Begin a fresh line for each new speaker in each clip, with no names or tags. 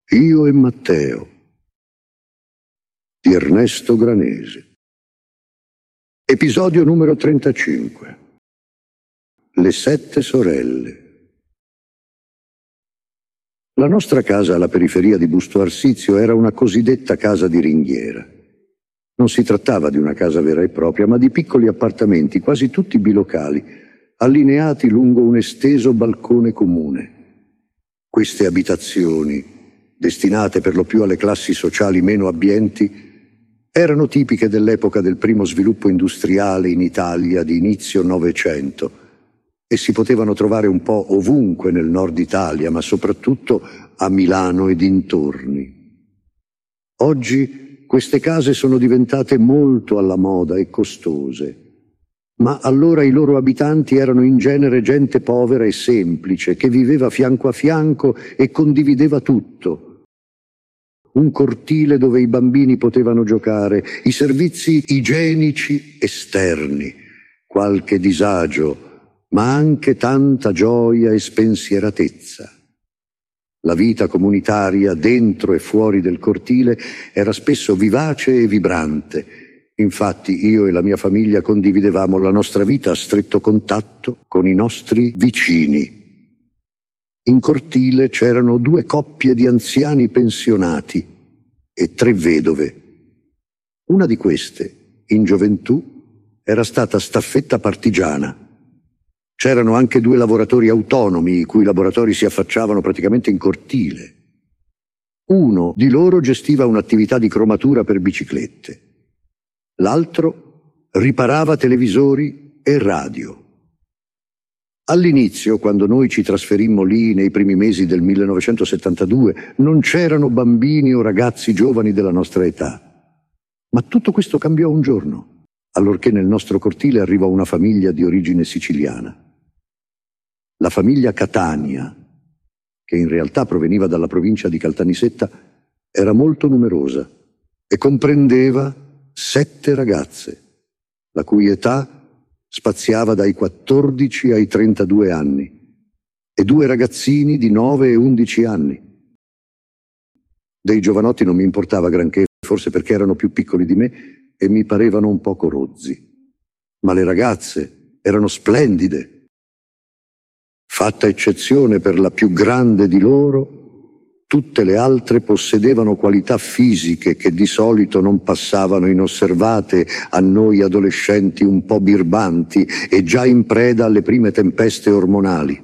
Io e Matteo di Ernesto Granesi. Episodio numero 35. Le 7 sorelle. La nostra casa alla periferia di Busto Arsizio era una cosiddetta casa di ringhiera. Non si trattava di una casa vera e propria, ma di piccoli appartamenti, quasi tutti bilocali, allineati lungo un esteso balcone comune. Queste abitazioni, destinate per lo più alle classi sociali meno abbienti, erano tipiche dell'epoca del primo sviluppo industriale in Italia di inizio Novecento e si potevano trovare un po' ovunque nel nord Italia, ma soprattutto a Milano e dintorni. Oggi queste case sono diventate molto alla moda e costose, ma allora i loro abitanti erano in genere gente povera e semplice, che viveva fianco a fianco e condivideva tutto. Un cortile dove i bambini potevano giocare, i servizi igienici esterni, qualche disagio, ma anche tanta gioia e spensieratezza. La vita comunitaria dentro e fuori del cortile era spesso vivace e vibrante. Infatti io e la mia famiglia condividevamo la nostra vita a stretto contatto con i nostri vicini. In cortile c'erano 2 coppie di anziani pensionati e 3 vedove. Una di queste, in gioventù, era stata staffetta partigiana. C'erano anche 2 lavoratori autonomi, i cui laboratori si affacciavano praticamente in cortile. Uno di loro gestiva un'attività di cromatura per biciclette. L'altro riparava televisori e radio. All'inizio, quando noi ci trasferimmo lì nei primi mesi del 1972, non c'erano bambini o ragazzi giovani della nostra età. Ma tutto questo cambiò un giorno, allorché nel nostro cortile arrivò una famiglia di origine siciliana. La famiglia Catania, che in realtà proveniva dalla provincia di Caltanissetta, era molto numerosa e comprendeva 7 ragazze, la cui età spaziava dai 14 ai 32 anni, e 2 ragazzini di 9 e 11 anni. Dei giovanotti non mi importava granché, forse perché erano più piccoli di me e mi parevano un poco rozzi. Ma le ragazze erano splendide. Fatta eccezione per la più grande di loro, tutte le altre possedevano qualità fisiche che di solito non passavano inosservate a noi adolescenti un po' birbanti e già in preda alle prime tempeste ormonali.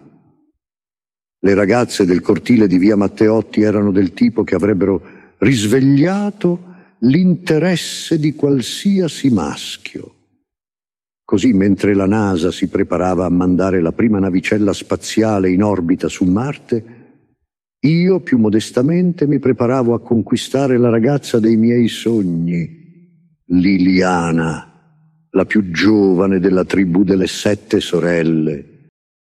Le ragazze del cortile di via Matteotti erano del tipo che avrebbero risvegliato l'interesse di qualsiasi maschio. Così, mentre la NASA si preparava a mandare la prima navicella spaziale in orbita su Marte, io, più modestamente, mi preparavo a conquistare la ragazza dei miei sogni, Liliana, la più giovane della tribù delle 7 sorelle.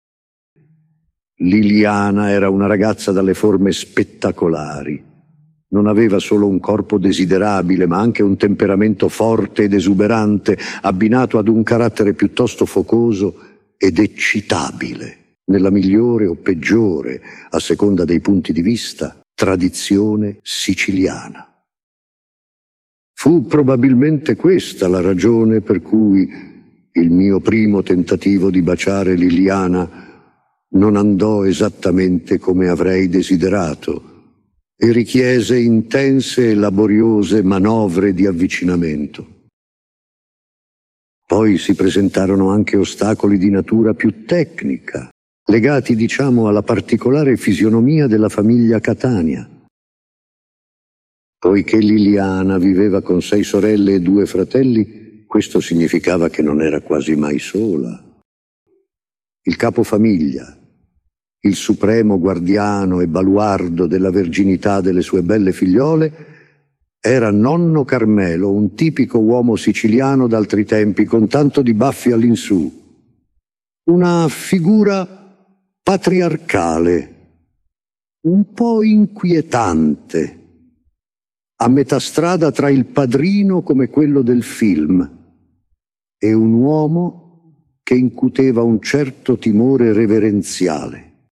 Liliana era una ragazza dalle forme spettacolari. Non aveva solo un corpo desiderabile, ma anche un temperamento forte ed esuberante, abbinato ad un carattere piuttosto focoso ed eccitabile, nella migliore o peggiore, a seconda dei punti di vista, tradizione siciliana. Fu probabilmente questa la ragione per cui il mio primo tentativo di baciare Liliana non andò esattamente come avrei desiderato e richiese intense e laboriose manovre di avvicinamento. Poi si presentarono anche ostacoli di natura più tecnica, legati, diciamo, alla particolare fisionomia della famiglia Catania. Poiché Liliana viveva con 6 sorelle e 2 fratelli, questo significava che non era quasi mai sola. Il capofamiglia, il supremo guardiano e baluardo della verginità delle sue belle figliole, era nonno Carmelo, un tipico uomo siciliano d'altri tempi, con tanto di baffi all'insù. Una figura patriarcale, un po' inquietante, a metà strada tra il Padrino come quello del film e un uomo che incuteva un certo timore reverenziale.